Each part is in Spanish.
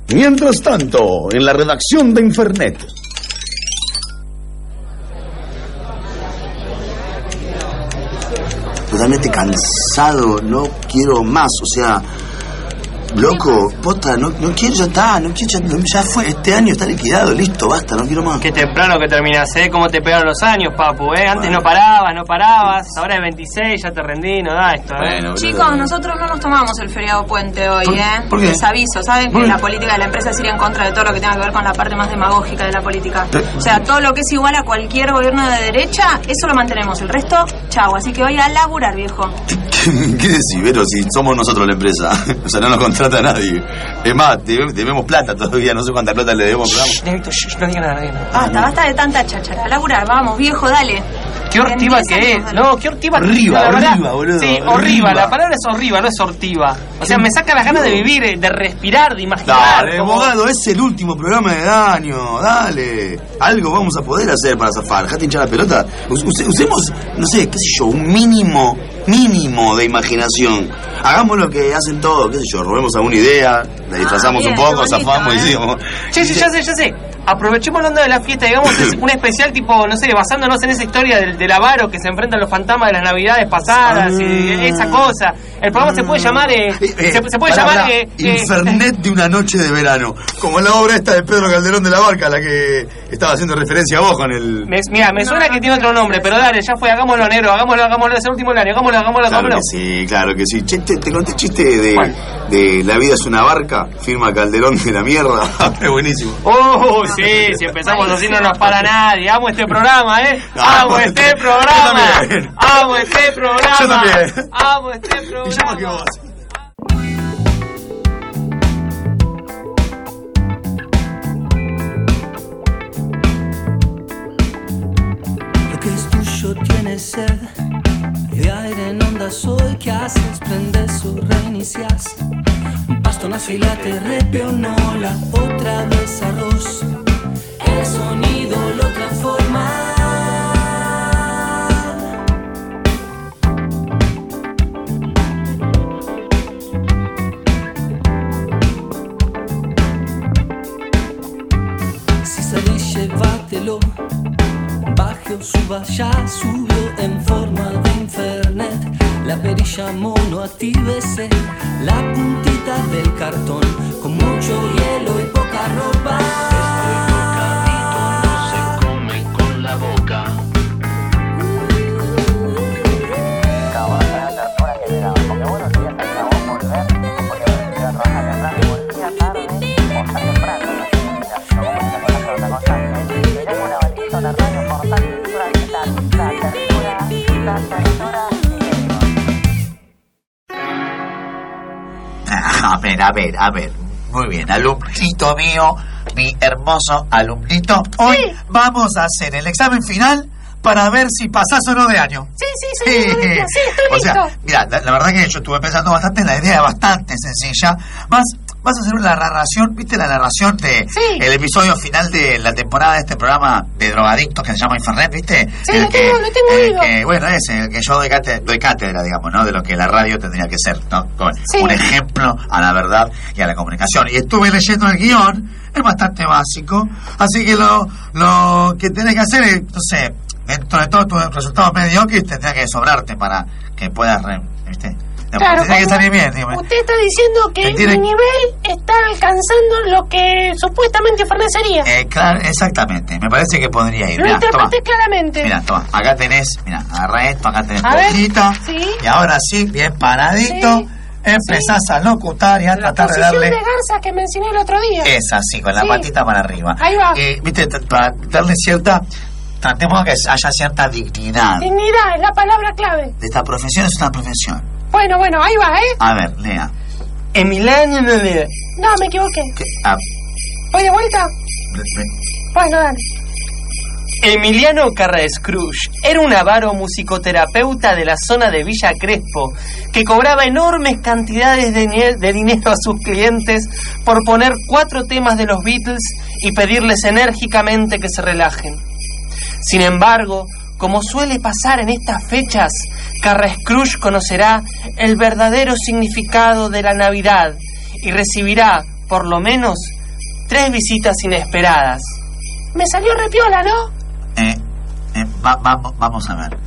Mientras tanto, en la redacción de Infernet. Totalmente cansado, no quiero más, o sea... Loco, posta, no quiero, ya está, ya fue, este año está liquidado, listo, basta, no quiero más. Qué temprano que terminas, ¿Cómo te pegaron los años, papu, Antes no parabas, ahora es 26, ya te rendí, no da esto, Bueno, chicos, nosotros no nos tomamos el feriado puente hoy, ¿Por qué? Les aviso, ¿saben? Que la política de la empresa es ir en contra de todo lo que tenga que ver con la parte más demagógica de la política. O sea, todo lo que es igual a cualquier gobierno de derecha, eso lo mantenemos, el resto, chau, así que voy a laburar, viejo. ¿Qué decís, Vero? Si somos nosotros la empresa, o sea, no nos contrata a nadie. Es más, debemos plata todavía, no sé cuánta plata le debemos. No diga nada. Basta de tanta cháchara, a laburar, vamos, viejo, dale. Qué hortiva que es, no, qué hortiva. Horriva, boludo. Sí, horriva, la palabra es horriva, no es hortiva. O sea, me saca las ganas de vivir, de respirar, de imaginar. Dale, abogado, es el último programa del año, dale. Algo vamos a poder hacer para zafar, dejate hinchar la pelota. Usemos, no sé, qué sé yo, un mínimo de imaginación. Hagamos lo que hacen todos, qué sé yo, robemos alguna idea, la disfrazamos un poco, zafamos y decimos... Ya sé. Aprovechemos hablando de la fiesta, digamos, un especial tipo, no sé, basándonos en esa historia del avaro que se enfrentan los fantasmas de las navidades pasadas y esa cosa. El programa se puede llamar... se puede llamar... Infernet de una noche de verano. Como la obra esta de Pedro Calderón de la Barca, a la que estaba haciendo referencia a vos con el... Mira, me suena que tiene otro nombre, pero dale, ya fue, hagámoslo, negro, hagámoslo, es el último del año, hagámoslo. Claro que sí. Te conté el chiste de La vida es una barca, firma Calderón de la mierda. Es buenísimo. Sí, si empezamos así no nos para nadie. Amo este programa, Amo este programa. Yo también. Amo este programa. Y yo más que vos. Lo que es tuyo tiene sed de aire en onda soy. ¿Qué haces? Prendes o reinicias. Pasto nace y late, repeonó la otra vez arroz. El sonido lo transforma. Si salís, llévatelo. Baje o suba, ya subió en forma de Infernet. La perilla mono, actívese. La puntita del cartón con mucho hielo y poca ropa. A ver. Muy bien, alumnito mío, mi hermoso alumnito. Hoy vamos a hacer el examen final para ver si pasás o no de año. Sí, estoy listo. O sea, mira, la verdad que yo estuve pensando bastante, la idea es bastante sencilla. Vas a hacer la narración, ¿viste la narración de el episodio final de la temporada de este programa de drogadictos que se llama Infernet, ¿viste? Sí, lo tengo oído. Bueno, ese, el que yo doy cátedra, digamos, ¿no? De lo que la radio tendría que ser, ¿no? Con un ejemplo a la verdad y a la comunicación. Y estuve leyendo el guión, es bastante básico, así que lo que tenés que hacer es, no sé, dentro de todos tus resultados mediocres tendría que sobrarte para que puedas, ¿viste? Claro, tiene que salir bien, dígame. Usted está diciendo que mi nivel está alcanzando lo que supuestamente fornecería. Claro, exactamente. Me parece que podría ir. Lo interpreté claramente. Mira, toma. Acá tenés, mira, agarra esto, acá tenés tu hojita. Y ahora sí, bien paradito. Empezás a locutar y a tratar de darle... La posición de garza que mencioné el otro día. Es así, con la patita para arriba. Ahí va. Viste, para darle cierta... Tratemos que haya cierta dignidad. Dignidad, es la palabra clave. De esta profesión es una profesión. Bueno, ahí va, A ver, lea. Emiliano no lea. No, me equivoqué. ¿Voy de vuelta? Bueno, dale. Emiliano Carrascrush era un avaro musicoterapeuta de la zona de Villa Crespo que cobraba enormes cantidades de dinero a sus clientes por poner 4 temas de los Beatles y pedirles enérgicamente que se relajen. Sin embargo, como suele pasar en estas fechas, Carrascrush conocerá el verdadero significado de la Navidad y recibirá, por lo menos, 3 visitas inesperadas. Me salió repiola, ¿no? Vamos a ver.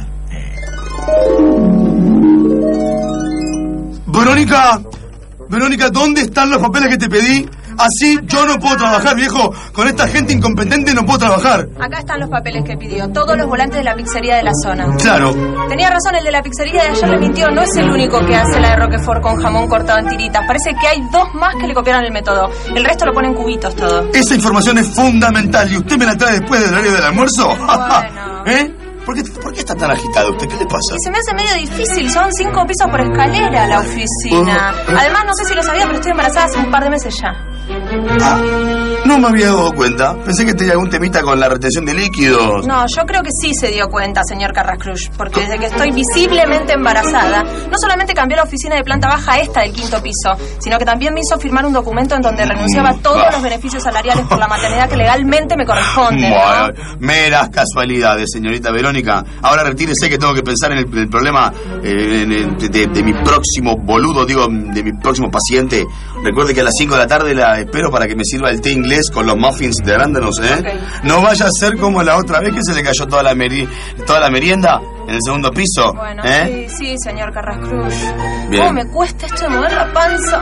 Verónica, ¿dónde están los papeles que te pedí? Así yo no puedo trabajar, viejo. Con esta gente incompetente no puedo trabajar. Acá están los papeles que pidió. Todos los volantes de la pizzería de la zona. Claro. Tenía razón, el de la pizzería de ayer le mintió. No es el único que hace la de Roquefort con jamón cortado en tiritas. Parece que hay 2 más que le copiaron el método. El resto lo ponen cubitos todo. Esa información es fundamental. ¿Y usted me la trae después del horario del almuerzo? Bueno. ¿Eh? ¿Por qué está tan agitado usted? ¿Qué le pasa? Y se me hace medio difícil. Son 5 pisos por escalera la oficina. Además, no sé si lo sabía, pero estoy embarazada hace un par de meses ya. No me había dado cuenta. Pensé que tenía algún temita con la retención de líquidos. No, yo creo que sí se dio cuenta, señor Carrascrush, porque desde que estoy visiblemente embarazada, no solamente cambió la oficina de planta baja esta del 5º piso, sino que también me hizo firmar un documento en donde renunciaba a todos los beneficios salariales por la maternidad que legalmente me corresponden, ¿no? Bueno, meras casualidades, señorita Verónica. Ahora retírese que tengo que pensar en el problema de mi próximo boludo, de mi próximo paciente. Recuerde que a las 5 de la tarde la espero para que me sirva el té inglés con los muffins de arándanos, ¿eh? Okay. No vaya a ser como la otra vez que se le cayó toda la merienda en el 2º piso. Bueno, sí, señor Carrascrush. ¿Cómo me cuesta esto de mover la panza?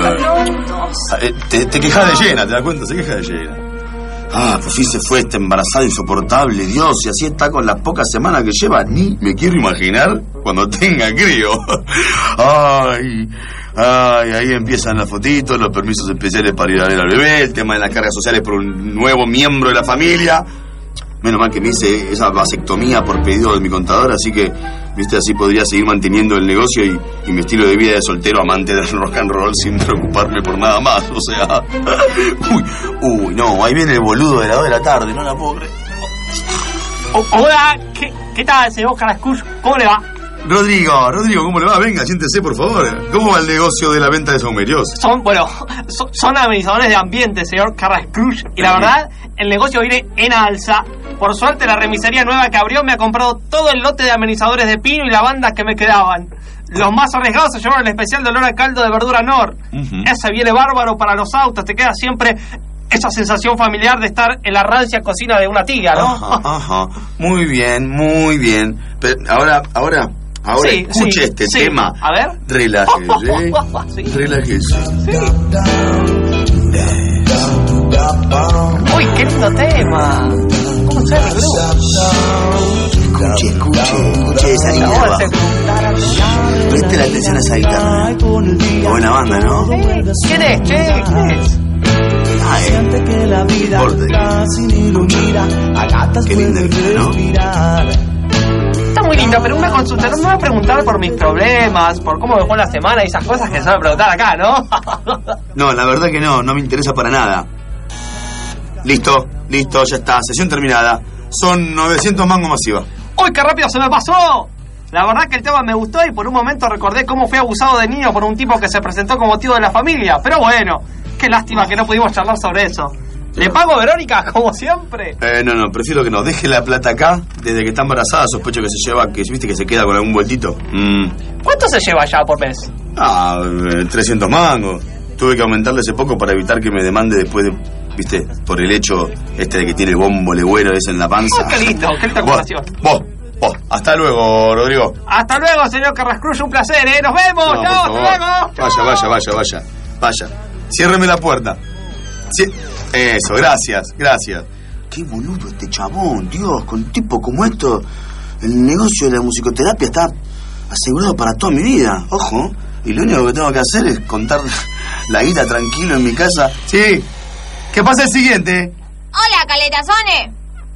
Te quejas de llena, ¿te das cuenta? Se queja de llena. Por fin se fue esta embarazada insoportable, Dios, y así está con las pocas semanas que lleva. Ni me quiero imaginar cuando tenga crío. Ahí empiezan las fotitos, los permisos especiales para ir a ver al bebé, el tema de las cargas sociales por un nuevo miembro de la familia. Menos mal que me hice esa vasectomía por pedido de mi contador, así que, viste, así podría seguir manteniendo el negocio y mi estilo de vida de soltero amante del rock and roll sin preocuparme por nada más, o sea... Uy, no, ahí viene el boludo de las 2 de la tarde, no la puedo creer. Hola, ¿qué tal, señor Carrascrush? ¿Cómo le va? Rodrigo, ¿cómo le va? Venga, siéntese, por favor. ¿Cómo va el negocio de la venta de saumerios? Son amenizadores de ambiente, señor Carrascrush, y la verdad, el negocio viene en alza. Por suerte, la remisería nueva que abrió me ha comprado todo el lote de amenizadores de pino y lavanda que me quedaban. Los más arriesgados se llevaron el especial de olor a caldo de verdura Nor. Ese viene bárbaro para los autos, te queda siempre esa sensación familiar de estar en la rancia cocina de una tía, ¿no? Ajá. Muy bien. Pero ahora, sí, escuche este tema. A ver. Relájese. Relájese. Uy, qué lindo tema. ¿Cómo se Escuche esa guitarra. Preste la atención a esa guitarra. Buena banda, ¿no? ¿Quién es? Siente que la vida casi ni lo mira. Qué linda guitarra, ¿no? Está muy lindo, pero una consulta, no me va a preguntar por mis problemas, por cómo me fue la semana y esas cosas que se van a preguntar acá, ¿no? No, la verdad que no me interesa para nada. Listo, ya está, sesión terminada. Son 900 mangos masiva. ¡Uy, qué rápido se me pasó! La verdad que el tema me gustó y por un momento recordé cómo fui abusado de niño por un tipo que se presentó como tío de la familia. Pero bueno, qué lástima que no pudimos charlar sobre eso. ¿Le pago, Verónica, como siempre? No, prefiero que no. Deje la plata acá. Desde que está embarazada sospecho que se lleva, que viste que se queda con algún vueltito. ¿Cuánto se lleva ya por mes? 300 mangos. Tuve que aumentarle hace poco para evitar que me demande después de, viste, por el hecho de que tiene el bombo legüero ese en la panza. Qué lindo comparación. Vos. Hasta luego, Rodrigo. Hasta luego, señor Carrascrush, un placer, ¿eh? Nos vemos. Hasta luego. Vaya. Ciérreme la puerta. Eso, gracias. Qué boludo este chabón, Dios, con un tipo como esto, el negocio de la musicoterapia está asegurado para toda mi vida, ojo, y lo único que tengo que hacer es contar la guita tranquilo en mi casa. Sí, ¿qué pasa el siguiente? Hola, Caletazone.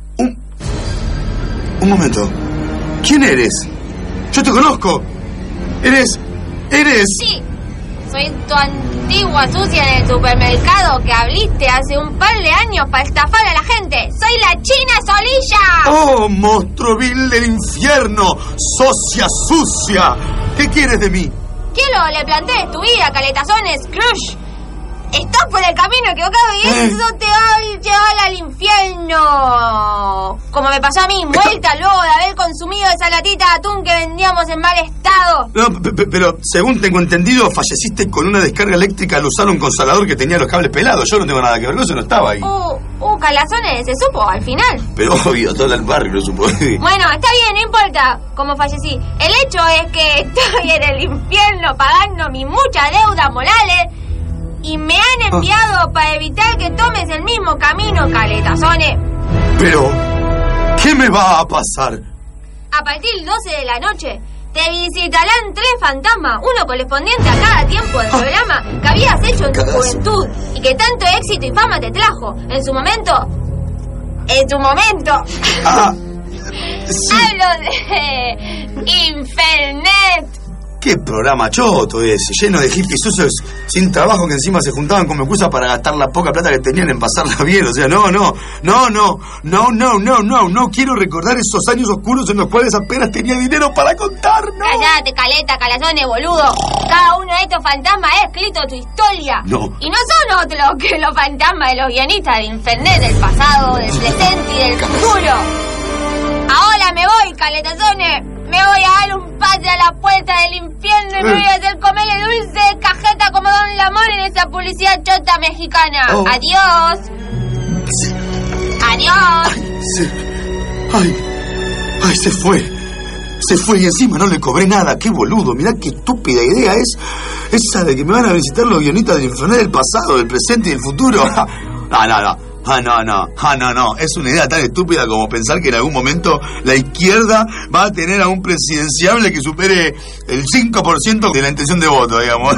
Un momento, ¿quién eres? Yo te conozco. Eres... Sí, soy tu antigua sucia en el supermercado que abriste hace un par de años para estafar a la gente. ¡Soy la China Solilla! ¡Oh, monstruo vil del infierno! ¡Socia sucia! ¿Qué quieres de mí? Quiero le plantees tu vida, Caletazones Crush. Estás por el camino equivocado y eso te va a llevar al infierno. Como me pasó a mí, muerta luego de haber consumido esa latita de atún que vendíamos en mal estado. No, pero según tengo entendido, falleciste con una descarga eléctrica al usar un consolador que tenía los cables pelados. Yo no tengo nada que ver, eso no estaba ahí. Calazones, se supo al final. Pero obvio, todo el barrio lo supo. Bueno, está bien, no importa cómo fallecí. El hecho es que estoy en el infierno pagando mis muchas deudas morales y me han enviado para evitar que tomes el mismo camino, Caletazones. Pero, ¿qué me va a pasar? A partir del 12 de la noche te visitarán 3 fantasmas, uno correspondiente a cada tiempo del programa que habías hecho en tu juventud y que tanto éxito y fama te trajo. En su momento. Sí. Hablo de Infernet. Qué programa choto ese, lleno de hippies sucios sin trabajo que encima se juntaban como excusa para gastar la poca plata que tenían en pasarla bien. O sea, no quiero recordar esos años oscuros en los cuales apenas tenía dinero para contar, ¿no? Cállate, Caleta, Calazones, boludo. Cada uno de estos fantasmas ha escrito tu historia. No. Y no son otros que los fantasmas de los guionistas del Infernet, del pasado, del presente y del futuro. Ahora me voy, Caletazones. Me voy a dar un pase a la puerta del infierno y me voy a hacer comer el dulce de cajeta como Don Lamón en esa publicidad chota mexicana. Adiós. Sí. Adiós. Ay, se fue. Se fue y encima no le cobré nada. Qué boludo. Mirá qué estúpida idea es esa de que me van a visitar los guionistas del Infernet del pasado, del presente y del futuro. No. Es una idea tan estúpida como pensar que en algún momento la izquierda va a tener a un presidenciable que supere el 5% de la intención de voto, digamos.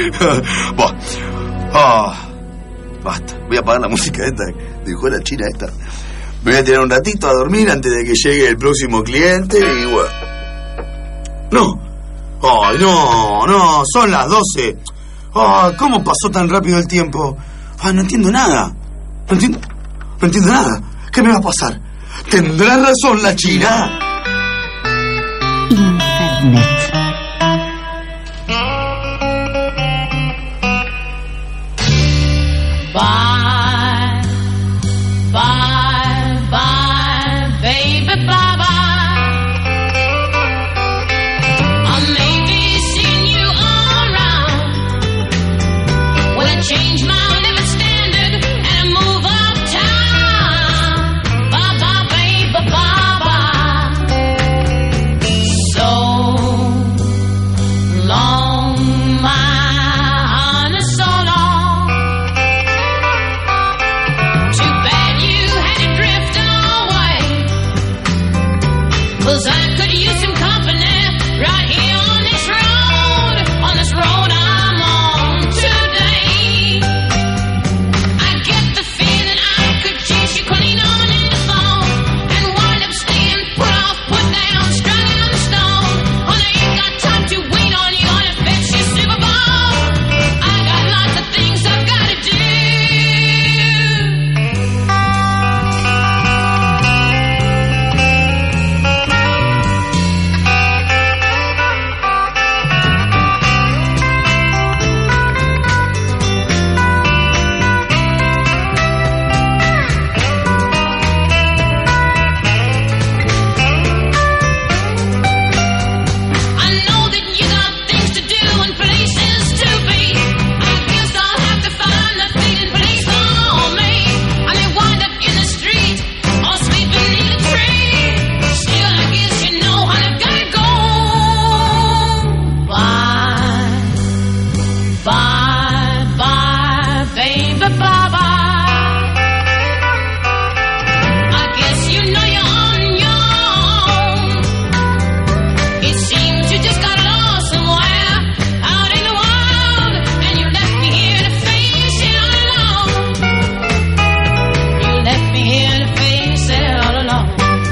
Basta. Voy a apagar la música esta que dejó la china esta. Me voy a tirar un ratito a dormir antes de que llegue el próximo cliente y bueno. No, son las 12. ¿Cómo pasó tan rápido el tiempo? No entiendo nada. No entiendo nada. ¿Qué me va a pasar? ¿Tendrá razón la china? Infernet. Bye, baby, bye. I'll maybe see you around when I change my living standard and move uptown. Bye, baby, bye. So long, my honey, so long. Too bad you had to drift away, 'cause I could use some company right here on this road I'm on today. I get the feeling I could chase you clean on in the phone and wind up staying put off, put down, strung out the stone. Well, I ain't got time to wait on you on a fancy Super Bowl. I got lots of things I've got to do. I know that you got things to do and places to be. I guess I'll have to find a fitting place for me. I may wind up in the street or sleeping in a tree. Still, I guess you know I've gotta go. Bye, baby, bye. I guess you know you're on your own. It seems you just got lost somewhere out in the wild, and you left me here to face it all alone. You left me here to face it all alone.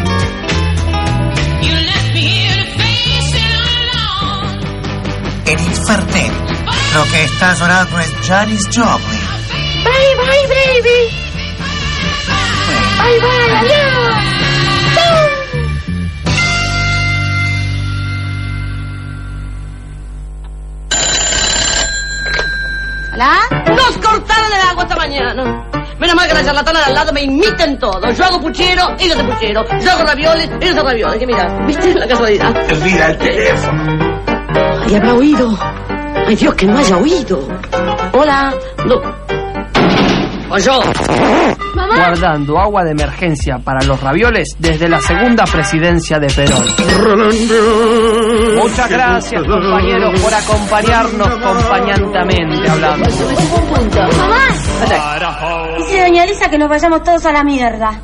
You left me here to face it all alone. En Infernet, lo que está sonando es Janis Joplin. Bye, baby. Bye, adiós. ¿Hola? ¡No! nos cortaron el agua esta mañana. Menos mal que la charlatana de al lado me imiten todo. Yo hago puchero, ellos de puchero. Yo hago ravioles, ellos de ravioles. Que mira, ¿viste la casualidad? Mira el teléfono. Ay, habrá oído. Ay, Dios, que no haya oído. Hola. No. O yo. Mamá. Guardando agua de emergencia para los ravioles desde la segunda presidencia de Perón. Muchas gracias, compañeros, por acompañarnos acompañantemente hablando. Me subo un punto. ¡Mamá! Dice doña Lisa que nos vayamos todos a la mierda.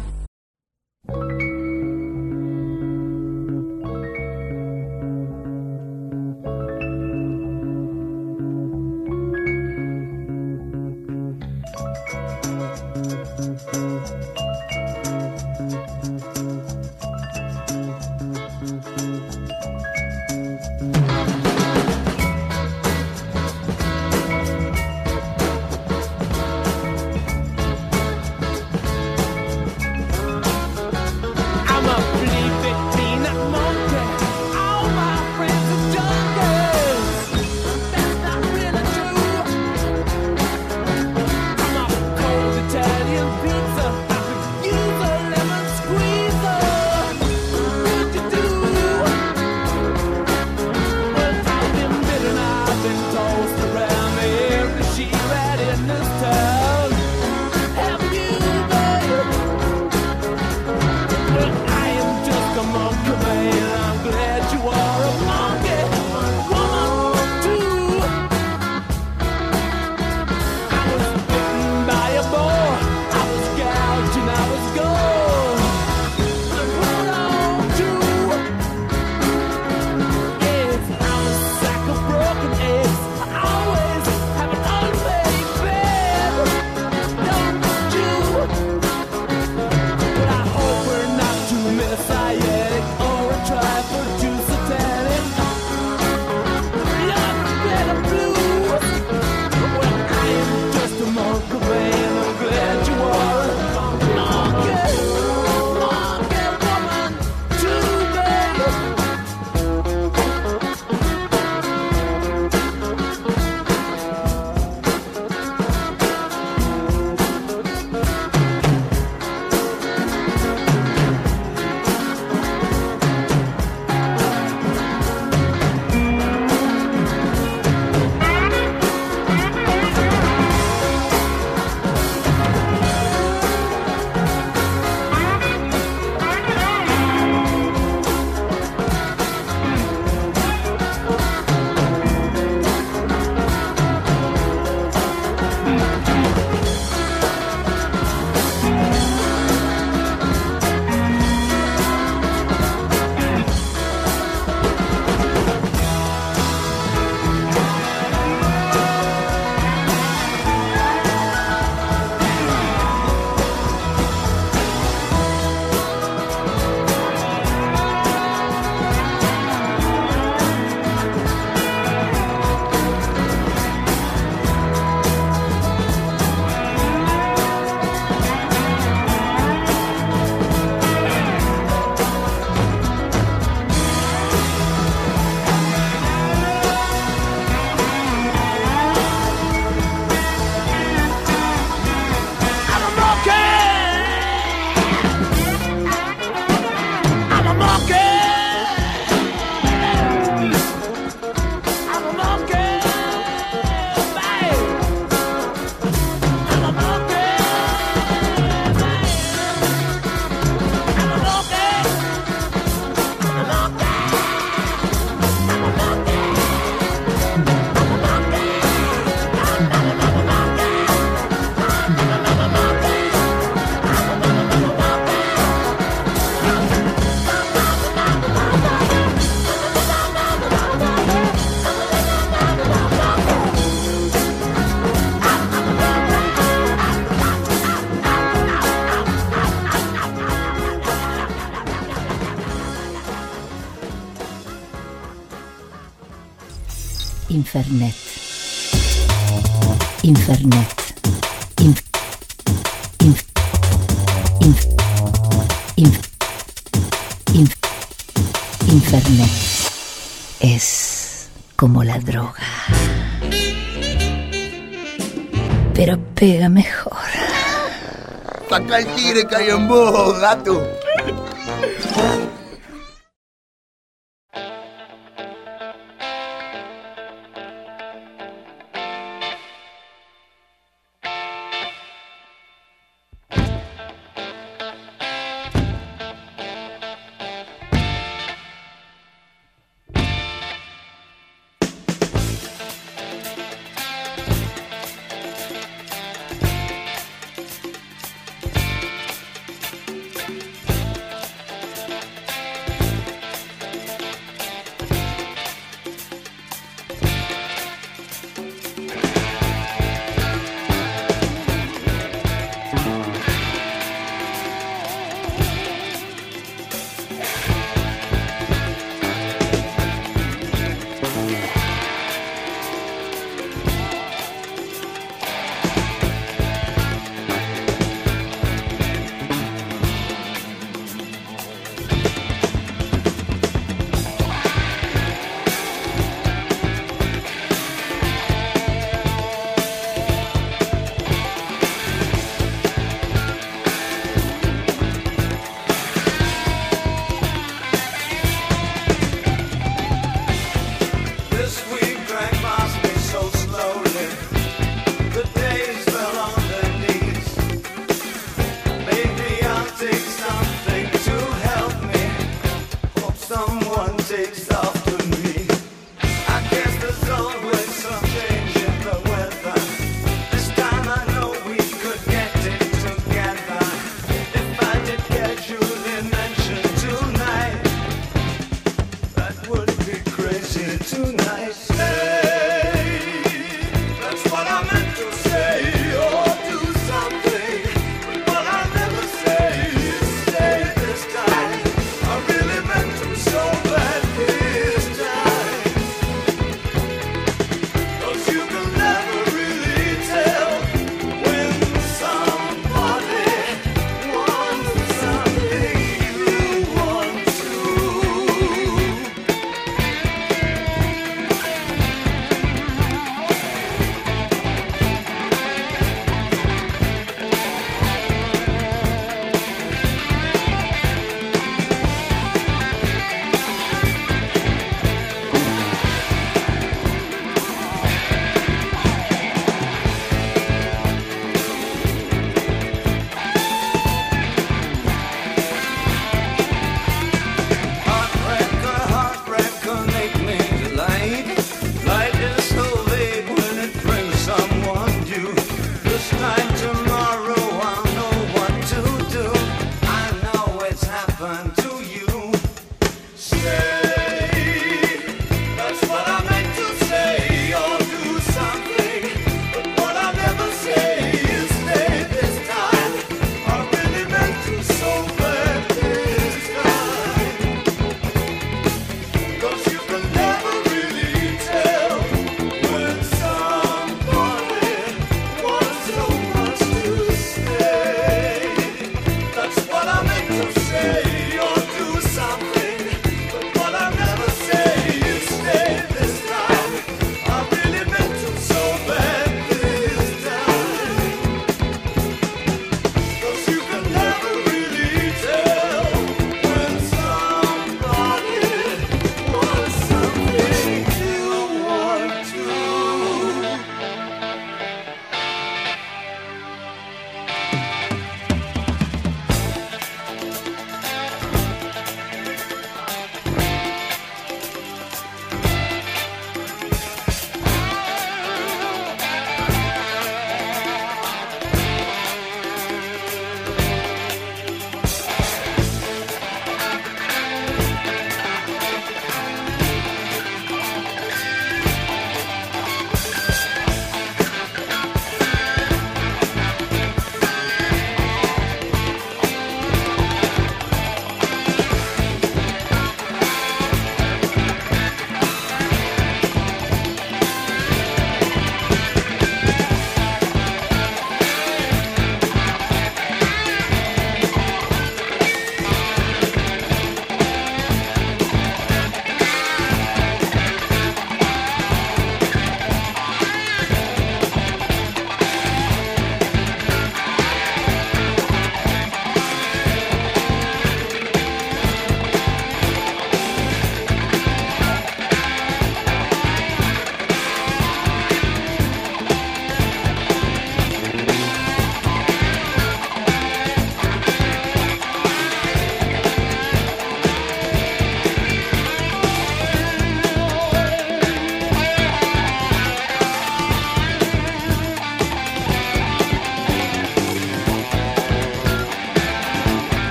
Infernet. Infernet. Infernet es como la droga. pero pega mejor. Saca el tigre que hay en vos, gato.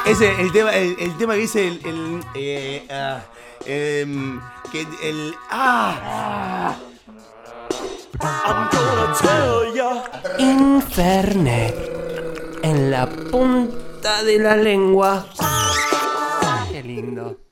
Ese, el tema que dice Infernet. En la punta de la lengua. Qué lindo.